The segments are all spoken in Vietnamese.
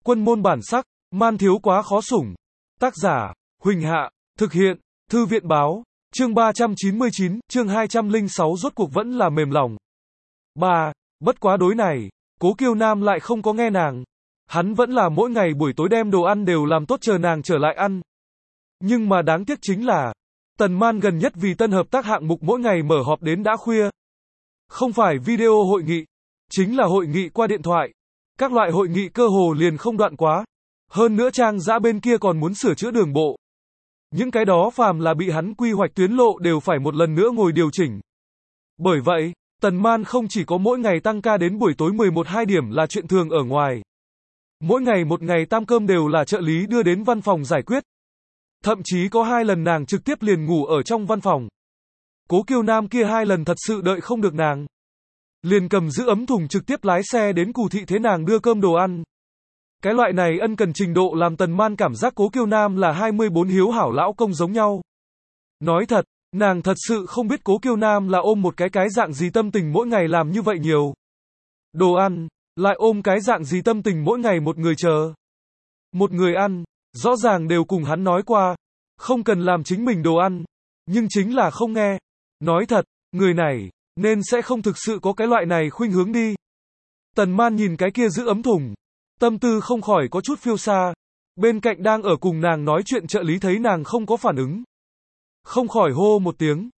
Quân môn bản sắc, man thiếu quá khó sủng. Tác giả, Huỳnh Hạ, thực hiện, Thư viện báo, chương 399, chương 206 rốt cuộc vẫn là mềm lòng. 3. Bất quá đối này, Cố Kiêu Nam lại không có nghe nàng. Hắn vẫn là mỗi ngày buổi tối đem đồ ăn đều làm tốt chờ nàng trở lại ăn. Nhưng mà đáng tiếc chính là, Tần Man gần nhất vì tân hợp tác hạng mục mỗi ngày mở họp đến đã khuya. Không phải video hội nghị, chính là hội nghị qua điện thoại. Các loại hội nghị cơ hồ liền không đoạn quá. Hơn nữa Trang Dã bên kia còn muốn sửa chữa đường bộ. Những cái đó phàm là bị hắn quy hoạch tuyến lộ đều phải một lần nữa ngồi điều chỉnh. Bởi vậy, Tần Man không chỉ có mỗi ngày tăng ca đến buổi tối 11-2 điểm là chuyện thường ở ngoài. Mỗi ngày một ngày tam cơm đều là trợ lý đưa đến văn phòng giải quyết. Thậm chí có 2 lần nàng trực tiếp liền ngủ ở trong văn phòng. Cố Kiêu Nam kia 2 lần thật sự đợi không được nàng. Liền cầm giữ ấm thùng trực tiếp lái xe đến Cù Thị thế nàng đưa cơm đồ ăn. Cái loại này ân cần trình độ làm Tần Man cảm giác Cố Kiêu Nam là 24 hiếu hảo lão công giống nhau. Nói thật, nàng thật sự không biết Cố Kiêu Nam là ôm một cái dạng gì tâm tình mỗi ngày làm như vậy nhiều đồ ăn, lại ôm cái dạng gì tâm tình mỗi ngày một người chờ. Một người ăn, rõ ràng đều cùng hắn nói qua, không cần làm chính mình đồ ăn, nhưng chính là không nghe. Nói thật, người này, nên sẽ không thực sự có cái loại này khuynh hướng đi. Tần Man nhìn cái kia giữ ấm thùng, tâm tư không khỏi có chút phiêu xa. Bên cạnh đang ở cùng nàng nói chuyện trợ lý thấy nàng không có phản ứng. Không khỏi hô một tiếng.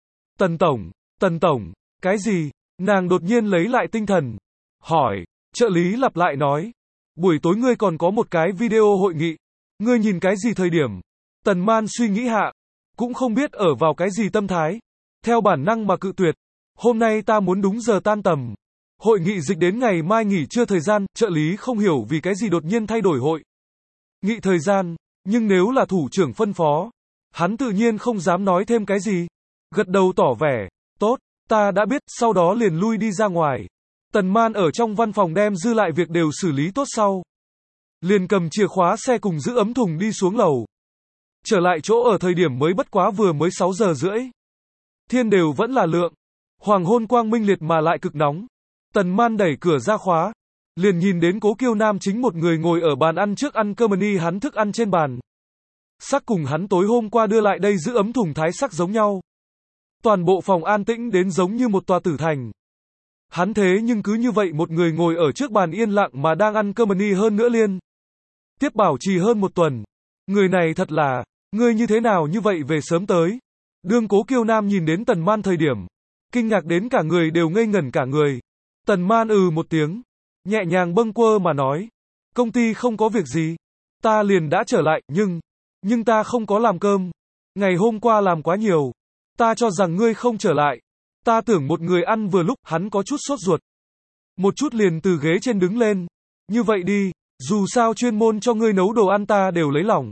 Tần Tổng, cái gì? Nàng đột nhiên lấy lại tinh thần. Hỏi, trợ lý lặp lại nói. Buổi tối ngươi còn có một cái video hội nghị. Ngươi nhìn cái gì thời điểm? Tần Man suy nghĩ hạ. Cũng không biết ở vào cái gì tâm thái. Theo bản năng mà cự tuyệt. Hôm nay ta muốn đúng giờ tan tầm. Hội nghị dịch đến ngày mai nghỉ trưa thời gian, trợ lý không hiểu vì cái gì đột nhiên thay đổi hội nghị thời gian, nhưng nếu là thủ trưởng phân phó, hắn tự nhiên không dám nói thêm cái gì. Gật đầu tỏ vẻ, tốt, ta đã biết, sau đó liền lui đi ra ngoài. Tần Man ở trong văn phòng đem dư lại việc đều xử lý tốt sau. Liền cầm chìa khóa xe cùng giữ ấm thùng đi xuống lầu. Trở lại chỗ ở thời điểm mới bất quá vừa mới 6 giờ rưỡi. Thiên đều vẫn là lượng. Hoàng hôn quang minh liệt mà lại cực nóng. Tần Man đẩy cửa ra khóa. Liền nhìn đến Cố Kiêu Nam chính một người ngồi ở bàn ăn trước ăn cơm ni hắn thức ăn trên bàn. Sắc cùng hắn tối hôm qua đưa lại đây giữ ấm thùng thái sắc giống nhau. Toàn bộ phòng an tĩnh đến giống như một tòa tử thành. Hắn thế nhưng cứ như vậy một người ngồi ở trước bàn yên lặng mà đang ăn cơm ni hơn nữa liên. Tiếp bảo trì hơn một tuần. Người này thật là, ngươi như thế nào như vậy về sớm tới. Đương Cố Kiêu Nam nhìn đến Tần Man thời điểm. Kinh ngạc đến cả người đều ngây ngẩn cả người. Tần Man một tiếng. Nhẹ nhàng bâng quơ mà nói. Công ty không có việc gì. Ta liền đã trở lại, nhưng ta không có làm cơm. Ngày hôm qua làm quá nhiều. Ta cho rằng ngươi không trở lại. Ta tưởng một người ăn vừa lúc, hắn có chút sốt ruột. Một chút liền từ ghế trên đứng lên. Như vậy đi, dù sao chuyên môn cho ngươi nấu đồ ăn ta đều lấy lòng.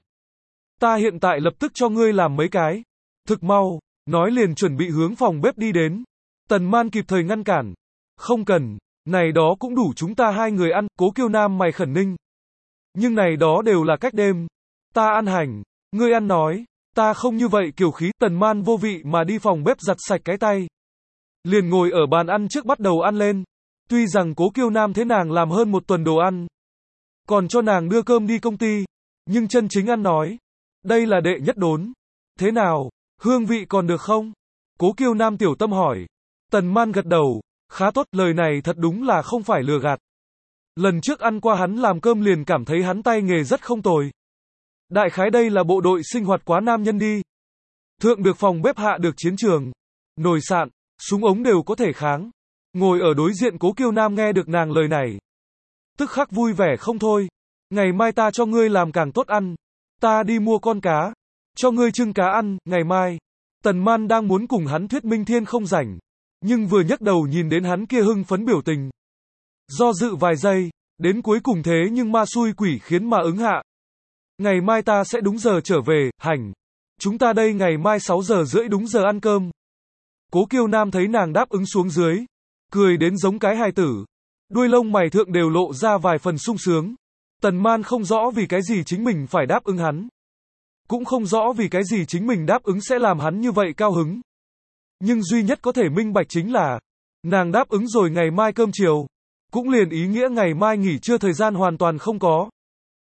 Ta hiện tại lập tức cho ngươi làm mấy cái. Thực mau, nói liền chuẩn bị hướng phòng bếp đi đến. Tần Man kịp thời ngăn cản. Không cần, này đó cũng đủ chúng ta 2 người ăn, Cố Kiêu Nam mày khẩn ninh. Nhưng này đó đều là cách đêm. Ta ăn hành, ngươi ăn nói, ta không như vậy kiều khí. Tần Man vô vị mà đi phòng bếp giặt sạch cái tay. Liền ngồi ở bàn ăn trước bắt đầu ăn lên. Tuy rằng Cố Kiêu Nam thế nàng làm hơn một tuần đồ ăn. Còn cho nàng đưa cơm đi công ty. Nhưng chân chính ăn nói. Đây là đệ nhất đốn. Thế nào, hương vị còn được không? Cố Kiêu Nam tiểu tâm hỏi. Tần Man gật đầu. Khá tốt, lời này thật đúng là không phải lừa gạt. Lần trước ăn qua hắn làm cơm liền cảm thấy hắn tay nghề rất không tồi. Đại khái đây là bộ đội sinh hoạt quá nam nhân đi. Thượng được phòng bếp hạ được chiến trường. Nồi sạn, súng ống đều có thể kháng. Ngồi ở đối diện Cố Kiêu Nam nghe được nàng lời này. Tức khắc vui vẻ không thôi. Ngày mai ta cho ngươi làm càng tốt ăn. Ta đi mua con cá. Cho ngươi trưng cá ăn, ngày mai. Tần Man đang muốn cùng hắn thuyết minh thiên không rảnh. Nhưng vừa nhấc đầu nhìn đến hắn kia hưng phấn biểu tình. Do dự vài giây, đến cuối cùng thế nhưng ma xui quỷ khiến mà ứng hạ. Ngày mai ta sẽ đúng giờ trở về, hành. Chúng ta đây ngày mai 6 giờ rưỡi đúng giờ ăn cơm. Cố Kiêu Nam thấy nàng đáp ứng xuống dưới. Cười đến giống cái hài tử. Đuôi lông mày thượng đều lộ ra vài phần sung sướng. Tần Man không rõ vì cái gì chính mình phải đáp ứng hắn. Cũng không rõ vì cái gì chính mình đáp ứng sẽ làm hắn như vậy cao hứng. Nhưng duy nhất có thể minh bạch chính là, nàng đáp ứng rồi ngày mai cơm chiều, cũng liền ý nghĩa ngày mai nghỉ trưa thời gian hoàn toàn không có.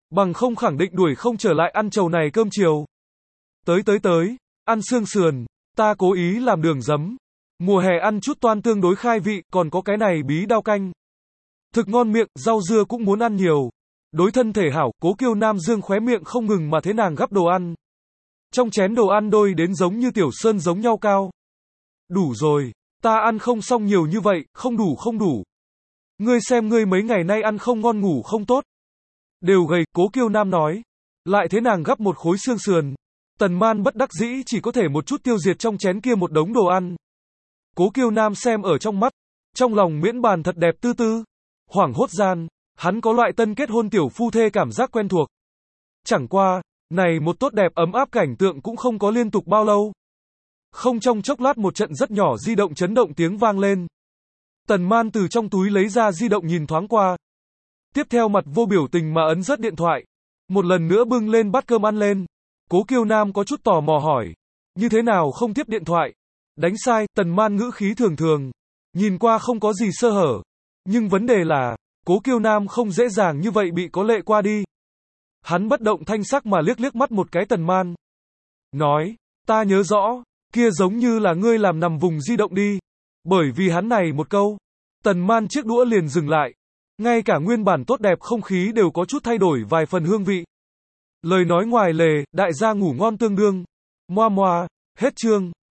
Bằng không khẳng định đuổi không trở lại ăn chầu này cơm chiều. Tới, ăn xương sườn, ta cố ý làm đường giấm. Mùa hè ăn chút toan tương đối khai vị, còn có cái này bí đao canh. Thực ngon miệng, rau dưa cũng muốn ăn nhiều. Đối thân thể hảo, Cố Kiêu Nam dương khóe miệng không ngừng mà thế nàng gắp đồ ăn. Trong chén đồ ăn đôi đến giống như tiểu sơn giống nhau cao. Đủ rồi, ta ăn không xong nhiều như vậy, không đủ. Ngươi xem ngươi mấy ngày nay ăn không ngon ngủ không tốt. Đều gầy, Cố Kiêu Nam nói. Lại thế nàng gắp một khối xương sườn. Tần Man bất đắc dĩ chỉ có thể một chút tiêu diệt trong chén kia một đống đồ ăn. Cố Kiêu Nam xem ở trong mắt, trong lòng miễn bàn thật đẹp tư tư. Hoảng hốt gian, hắn có loại tân kết hôn tiểu phu thê cảm giác quen thuộc. Chẳng qua, này một tốt đẹp ấm áp cảnh tượng cũng không có liên tục bao lâu. Không trong chốc lát một trận rất nhỏ di động chấn động tiếng vang lên. Tần Man từ trong túi lấy ra di động nhìn thoáng qua. Tiếp theo mặt vô biểu tình mà ấn rất điện thoại. Một lần nữa bưng lên bát cơm ăn lên. Cố Kiêu Nam có chút tò mò hỏi. Như thế nào không tiếp điện thoại? Đánh sai, Tần Man ngữ khí thường thường. Nhìn qua không có gì sơ hở. Nhưng vấn đề là, Cố Kiêu Nam không dễ dàng như vậy bị có lệ qua đi. Hắn bất động thanh sắc mà liếc mắt một cái Tần Man. Nói, ta nhớ rõ, kia giống như là ngươi làm nằm vùng di động đi. Bởi vì hắn này một câu, Tần Man chiếc đũa liền dừng lại. Ngay cả nguyên bản tốt đẹp không khí đều có chút thay đổi vài phần hương vị. Lời nói ngoài lề, đại gia ngủ ngon tương đương. Moa moa, hết chương.